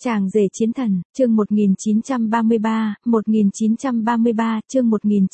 Chàng rể chiến thần, chương 1933, chương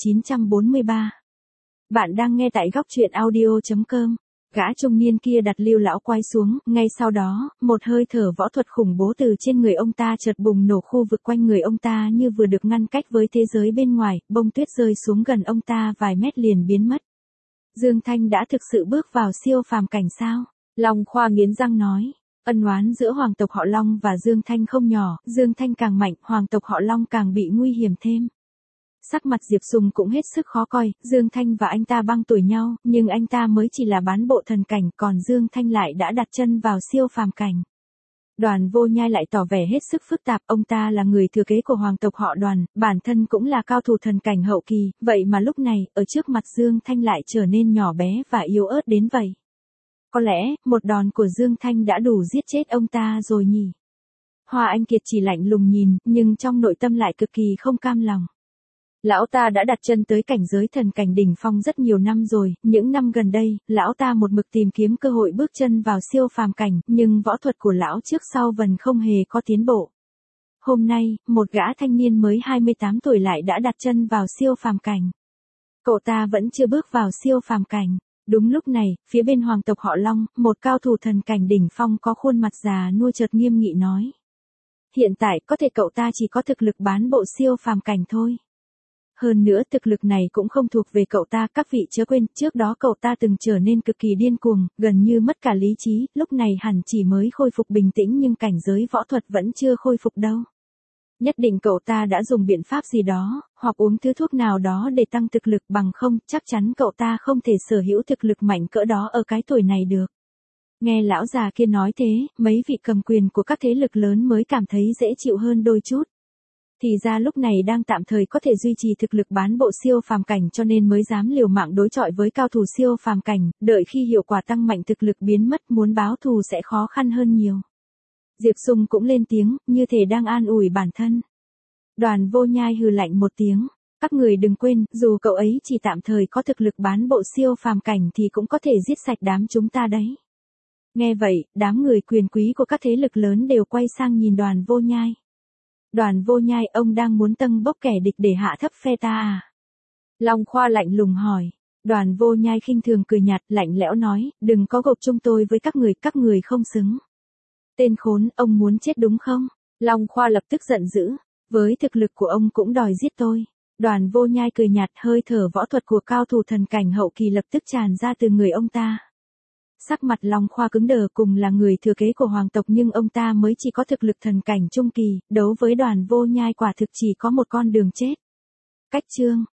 1943. Bạn đang nghe tại góc truyện audio.com. Gã trung niên kia đặt Lưu lão quay xuống, ngay sau đó, một hơi thở võ thuật khủng bố từ trên người ông ta chợt bùng nổ, khu vực quanh người ông ta như vừa được ngăn cách với thế giới bên ngoài, bông tuyết rơi xuống gần ông ta vài mét liền biến mất. Dương Thanh đã thực sự bước vào siêu phàm cảnh sao? Long Khoa nghiến răng nói. Ân oán giữa hoàng tộc họ Long và Dương Thanh không nhỏ, Dương Thanh càng mạnh, hoàng tộc họ Long càng bị nguy hiểm thêm. Sắc mặt Diệp Sùng cũng hết sức khó coi, Dương Thanh và anh ta bằng tuổi nhau, nhưng anh ta mới chỉ là bán bộ thần cảnh, còn Dương Thanh lại đã đặt chân vào siêu phàm cảnh. Đoàn Vô Nhai lại tỏ vẻ hết sức phức tạp, ông ta là người thừa kế của hoàng tộc họ Đoàn, bản thân cũng là cao thủ thần cảnh hậu kỳ, vậy mà lúc này, ở trước mặt Dương Thanh lại trở nên nhỏ bé và yếu ớt đến vậy. Có lẽ, một đòn của Dương Thanh đã đủ giết chết ông ta rồi nhỉ? Hoa Anh Kiệt chỉ lạnh lùng nhìn, nhưng trong nội tâm lại cực kỳ không cam lòng. Lão ta đã đặt chân tới cảnh giới thần cảnh đỉnh phong rất nhiều năm rồi, những năm gần đây, lão ta một mực tìm kiếm cơ hội bước chân vào siêu phàm cảnh, nhưng võ thuật của lão trước sau vẫn không hề có tiến bộ. Hôm nay, một gã thanh niên mới 28 tuổi lại đã đặt chân vào siêu phàm cảnh. Cậu ta vẫn chưa bước vào siêu phàm cảnh. Đúng lúc này, phía bên hoàng tộc họ Long, một cao thủ thần cảnh đỉnh phong có khuôn mặt già nua chợt nghiêm nghị nói. Hiện tại có thể cậu ta chỉ có thực lực bán bộ siêu phàm cảnh thôi. Hơn nữa thực lực này cũng không thuộc về cậu ta, các vị chớ quên, trước đó cậu ta từng trở nên cực kỳ điên cuồng, gần như mất cả lý trí, lúc này hẳn chỉ mới khôi phục bình tĩnh nhưng cảnh giới võ thuật vẫn chưa khôi phục đâu. Nhất định cậu ta đã dùng biện pháp gì đó, hoặc uống thứ thuốc nào đó để tăng thực lực, bằng không, chắc chắn cậu ta không thể sở hữu thực lực mạnh cỡ đó ở cái tuổi này được. Nghe lão già kia nói thế, mấy vị cầm quyền của các thế lực lớn mới cảm thấy dễ chịu hơn đôi chút. Thì ra lúc này đang tạm thời có thể duy trì thực lực bán bộ siêu phàm cảnh cho nên mới dám liều mạng đối chọi với cao thủ siêu phàm cảnh, đợi khi hiệu quả tăng mạnh thực lực biến mất muốn báo thù sẽ khó khăn hơn nhiều. Diệp Sùng cũng lên tiếng, như thể đang an ủi bản thân. Đoàn Vô Nhai hừ lạnh một tiếng. Các người đừng quên, dù cậu ấy chỉ tạm thời có thực lực bán bộ siêu phàm cảnh thì cũng có thể giết sạch đám chúng ta đấy. Nghe vậy, đám người quyền quý của các thế lực lớn đều quay sang nhìn Đoàn Vô Nhai. Đoàn Vô Nhai, ông đang muốn tâng bốc kẻ địch để hạ thấp phe ta à? Long Khoa lạnh lùng hỏi. Đoàn Vô Nhai khinh thường cười nhạt, lạnh lẽo nói, đừng có gộp chung tôi với các người không xứng. Tên khốn, ông muốn chết đúng không? Long Khoa lập tức giận dữ. Với thực lực của ông cũng đòi giết tôi. Đoàn Vô Nhai cười nhạt, hơi thở võ thuật của cao thủ thần cảnh hậu kỳ lập tức tràn ra từ người ông ta. Sắc mặt Long Khoa cứng đờ, cùng là người thừa kế của hoàng tộc nhưng ông ta mới chỉ có thực lực thần cảnh trung kỳ, đấu với Đoàn Vô Nhai quả thực chỉ có một con đường chết. Cách chương